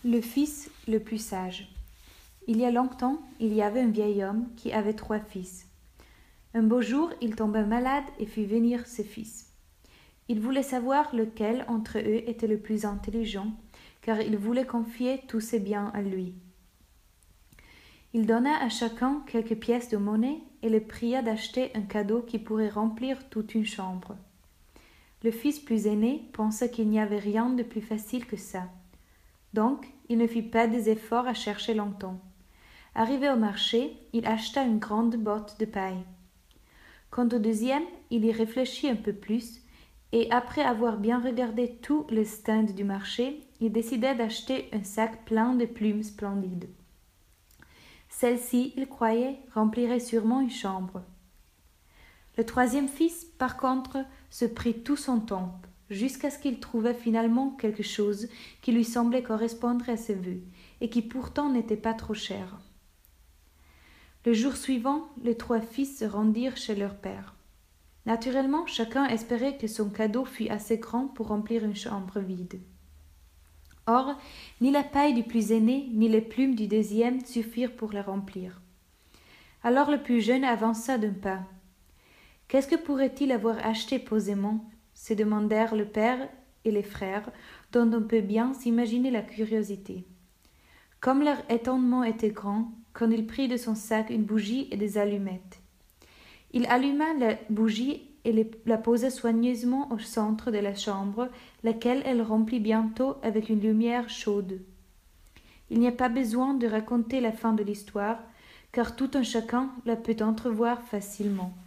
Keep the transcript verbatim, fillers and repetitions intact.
Le fils le plus sage. Il y a longtemps, il y avait un vieil homme qui avait trois fils. Un beau jour, il tomba malade et fit venir ses fils. Il voulait savoir lequel entre eux était le plus intelligent, car il voulait confier tous ses biens à lui. Il donna à chacun quelques pièces de monnaie et le pria d'acheter un cadeau qui pourrait remplir toute une chambre. Le fils plus aîné pensa qu'il n'y avait rien de plus facile que ça. Donc, il ne fit pas des efforts à chercher longtemps. Arrivé au marché, il acheta une grande botte de paille. Quant au deuxième, il y réfléchit un peu plus, et après avoir bien regardé tous les stands du marché, il décida d'acheter un sac plein de plumes splendides. Celle-ci, il croyait, remplirait sûrement une chambre. Le troisième fils, par contre, se prit tout son temps, jusqu'à ce qu'il trouvât finalement quelque chose qui lui semblait correspondre à ses vœux, et qui pourtant n'était pas trop cher. Le jour suivant, les trois fils se rendirent chez leur père. Naturellement, chacun espérait que son cadeau fût assez grand pour remplir une chambre vide. Or, ni la paille du plus aîné, ni les plumes du deuxième suffirent pour la remplir. Alors le plus jeune avança d'un pas. « Qu'est-ce que pourrait-il avoir acheté posément ?» se demandèrent le père et les frères, dont on peut bien s'imaginer la curiosité. Comme leur étonnement était grand, quand il prit de son sac une bougie et des allumettes. Il alluma la bougie et les, la posa soigneusement au centre de la chambre, laquelle elle remplit bientôt avec une lumière chaude. Il n'y a pas besoin de raconter la fin de l'histoire, car tout un chacun la peut entrevoir facilement.